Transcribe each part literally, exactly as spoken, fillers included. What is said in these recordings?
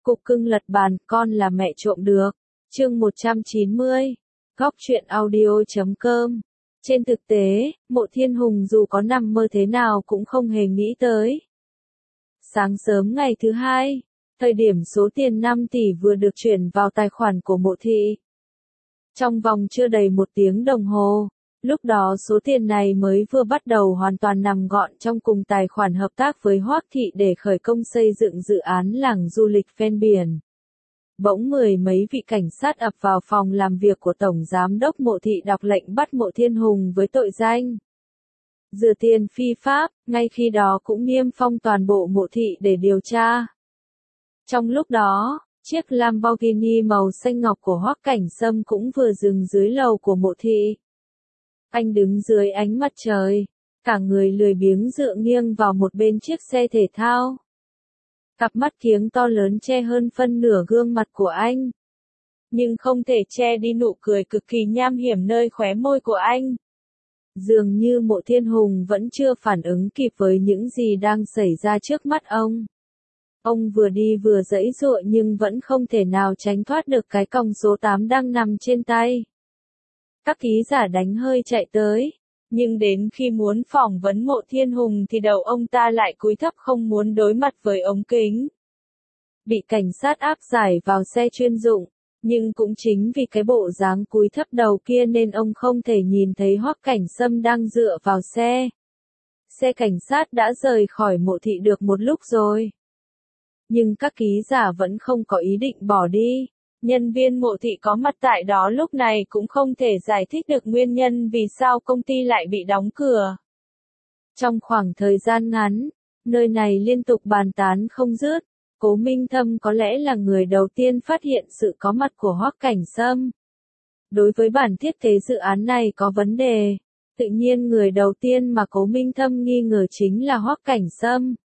Cục cưng lật bàn, con là mẹ trộm được. Chương một trăm chín mươi. Góc truyện audio chấm com. Trên thực tế, Mộ Thiên Hùng dù có nằm mơ thế nào cũng không hề nghĩ tới. Sáng sớm ngày thứ hai, thời điểm số tiền năm tỷ vừa được chuyển vào tài khoản của Mộ Thị. Trong vòng chưa đầy một tiếng đồng hồ, lúc đó số tiền này mới vừa bắt đầu hoàn toàn nằm gọn trong cùng tài khoản hợp tác với Hoắc Thị để khởi công xây dựng dự án làng du lịch ven biển. Bỗng mười mấy vị cảnh sát ập vào phòng làm việc của Tổng Giám đốc Mộ Thị đọc lệnh bắt Mộ Thiên Hùng với tội danh rửa tiền phi pháp, ngay khi đó cũng niêm phong toàn bộ Mộ Thị để điều tra. Trong lúc đó, chiếc Lamborghini màu xanh ngọc của Hoắc Cảnh Sâm cũng vừa dừng dưới lầu của Mộ Thị. Anh đứng dưới ánh mặt trời, cả người lười biếng dựa nghiêng vào một bên chiếc xe thể thao. Cặp mắt kiếng to lớn che hơn phân nửa gương mặt của anh, nhưng không thể che đi nụ cười cực kỳ nham hiểm nơi khóe môi của anh. Dường như Mộ Thiên Hùng vẫn chưa phản ứng kịp với những gì đang xảy ra trước mắt ông. Ông vừa đi vừa giãy giụa nhưng vẫn không thể nào tránh thoát được cái còng số tám đang nằm trên tay. Các ký giả đánh hơi chạy tới, nhưng đến khi muốn phỏng vấn Mộ Thiên Hùng thì đầu ông ta lại cúi thấp không muốn đối mặt với ống kính. Bị cảnh sát áp giải vào xe chuyên dụng, nhưng cũng chính vì cái bộ dáng cúi thấp đầu kia nên ông không thể nhìn thấy Hoắc Cảnh Sâm đang dựa vào xe. Xe cảnh sát đã rời khỏi Mộ Thị được một lúc rồi. Nhưng các ký giả vẫn không có ý định bỏ đi. Nhân viên Mộ Thị có mặt tại đó lúc này cũng không thể giải thích được nguyên nhân vì sao công ty lại bị đóng cửa. Trong khoảng thời gian ngắn, nơi này liên tục bàn tán không dứt. Cố Minh Thâm có lẽ là người đầu tiên phát hiện sự có mặt của Hoắc Cảnh Sâm. Đối với bản thiết kế dự án này có vấn đề, tự nhiên người đầu tiên mà Cố Minh Thâm nghi ngờ chính là Hoắc Cảnh Sâm.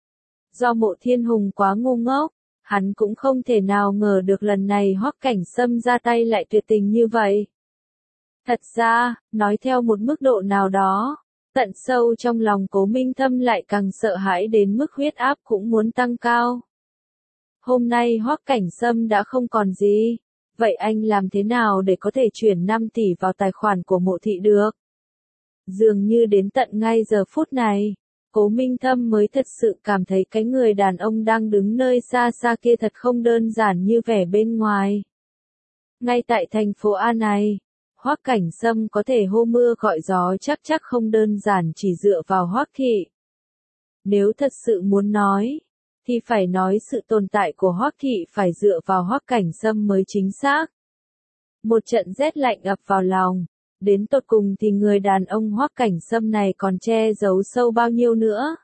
Do Mộ Thiên Hùng quá ngu ngốc, hắn cũng không thể nào ngờ được lần này Hoắc Cảnh Sâm ra tay lại tuyệt tình như vậy. Thật ra, nói theo một mức độ nào đó, tận sâu trong lòng Cố Minh Thâm lại càng sợ hãi đến mức huyết áp cũng muốn tăng cao. Hôm nay Hoắc Cảnh Sâm đã không còn gì, vậy anh làm thế nào để có thể chuyển năm tỷ vào tài khoản của Mộ Thị được? Dường như đến tận ngay giờ phút này, Cố Minh Thâm mới thật sự cảm thấy cái người đàn ông đang đứng nơi xa xa kia thật không đơn giản như vẻ bên ngoài. Ngay tại thành phố A này, Hoắc Cảnh Sâm có thể hô mưa gọi gió chắc chắc không đơn giản chỉ dựa vào Hoắc Thị. Nếu thật sự muốn nói, thì phải nói sự tồn tại của Hoắc Thị phải dựa vào Hoắc Cảnh Sâm mới chính xác. Một trận rét lạnh ập vào lòng, đến tột cùng thì người đàn ông Hoắc Cảnh Sâm này còn che giấu sâu bao nhiêu nữa.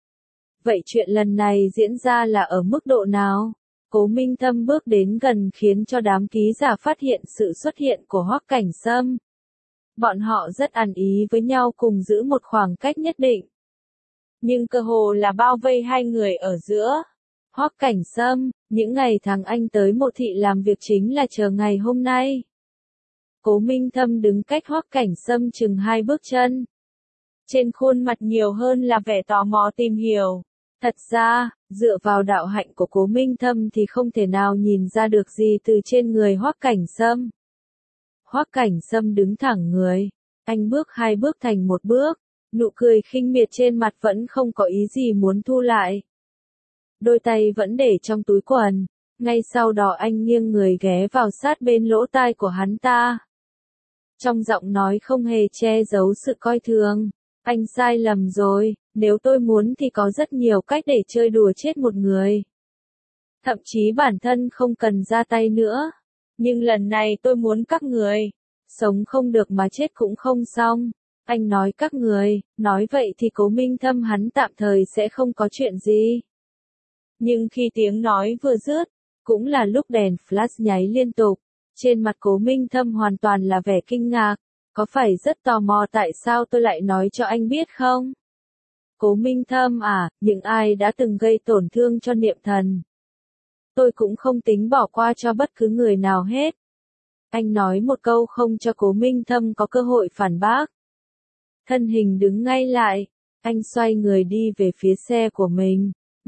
Vậy chuyện lần này diễn ra là ở mức độ nào? Cố Minh Thâm bước đến gần khiến cho đám ký giả phát hiện sự xuất hiện của Hoắc Cảnh Sâm. Bọn họ rất ăn ý với nhau cùng giữ một khoảng cách nhất định. Nhưng cơ hồ là bao vây hai người ở giữa. Hoắc Cảnh Sâm, những ngày tháng anh tới Mộ Thị làm việc chính là chờ ngày hôm nay. Cố Minh Thâm đứng cách Hoắc Cảnh Sâm chừng hai bước chân. Trên khuôn mặt nhiều hơn là vẻ tò mò tìm hiểu. Thật ra, dựa vào đạo hạnh của Cố Minh Thâm thì không thể nào nhìn ra được gì từ trên người Hoắc Cảnh Sâm. Hoắc Cảnh Sâm đứng thẳng người, anh bước hai bước thành một bước, nụ cười khinh miệt trên mặt vẫn không có ý gì muốn thu lại. Đôi tay vẫn để trong túi quần, ngay sau đó anh nghiêng người ghé vào sát bên lỗ tai của hắn ta. Trong giọng nói không hề che giấu sự coi thường, anh sai lầm rồi, nếu tôi muốn thì có rất nhiều cách để chơi đùa chết một người. Thậm chí bản thân không cần ra tay nữa. Nhưng lần này tôi muốn các người, sống không được mà chết cũng không xong. Anh nói các người, nói vậy thì Cố Minh Thâm hắn tạm thời sẽ không có chuyện gì. Nhưng khi tiếng nói vừa dứt, cũng là lúc đèn flash nháy liên tục, trên mặt Cố Minh Thâm hoàn toàn là vẻ kinh ngạc. Có phải rất tò mò tại sao tôi lại nói cho anh biết không? Cố Minh Thâm à, những ai đã từng gây tổn thương cho Niệm Thần? Tôi cũng không tính bỏ qua cho bất cứ người nào hết. Anh nói một câu không cho Cố Minh Thâm có cơ hội phản bác. Thân hình đứng ngay lại, anh xoay người đi về phía xe của mình.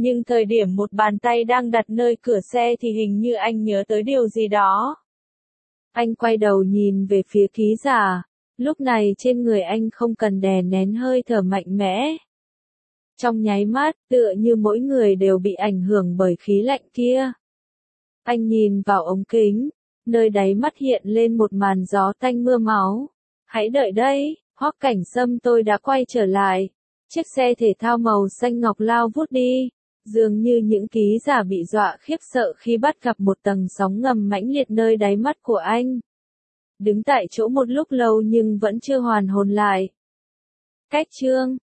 Nhưng thời điểm một bàn tay đang đặt nơi cửa xe thì hình như anh nhớ tới điều gì đó. Anh quay đầu nhìn về phía ký giả. Lúc này trên người anh không cần đè nén hơi thở mạnh mẽ. Trong nháy mắt, tựa như mỗi người đều bị ảnh hưởng bởi khí lạnh kia. Anh nhìn vào ống kính, nơi đáy mắt hiện lên một màn gió tanh mưa máu. Hãy đợi đây, Hoắc Cảnh Sâm tôi đã quay trở lại. Chiếc xe thể thao màu xanh ngọc lao vút đi. Dường như những ký giả bị dọa khiếp sợ khi bắt gặp một tầng sóng ngầm mãnh liệt nơi đáy mắt của anh. Đứng tại chỗ một lúc lâu nhưng vẫn chưa hoàn hồn lại. Cách chương